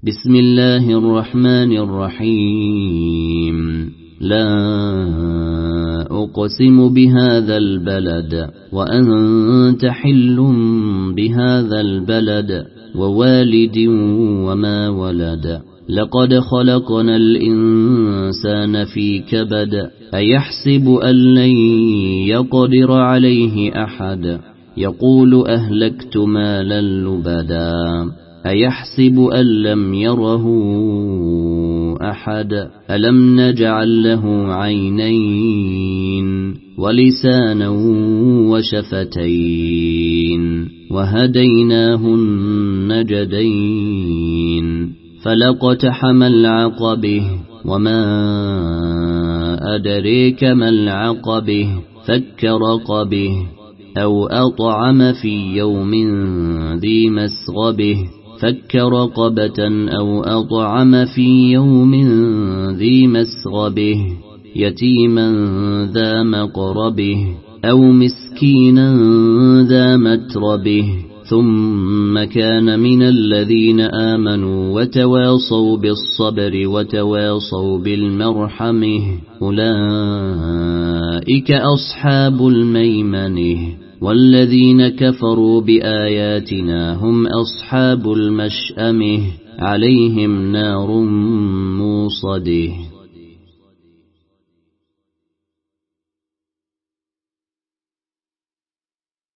بسم الله الرحمن الرحيم لا أقسم بهذا البلد وأنت حل بهذا البلد ووالد وما ولد لقد خلقنا الإنسان في كبد أيحسب أن لن يقدر عليه أحد يقول أهلكت مالا لبدا أيحسب أن لم يره أحد ألم نجعل له عينين ولسانا وشفتين وهديناه النجدين فلاقتحم العقبة وما أدريك ما العقبة فك رقبه أو أطعم في يوم ذي مسغبه فك رقبة أو أطعم في يوم ذي مسغبه يتيما ذا مقربه أو مسكينا ذا متربه ثم كان من الذين آمنوا وتواصوا بالصبر وتواصوا بالمرحمة أولئك أصحاب الميمنة والذين كفروا بآياتنا هم أصحاب المشأمة عليهم نار موصده.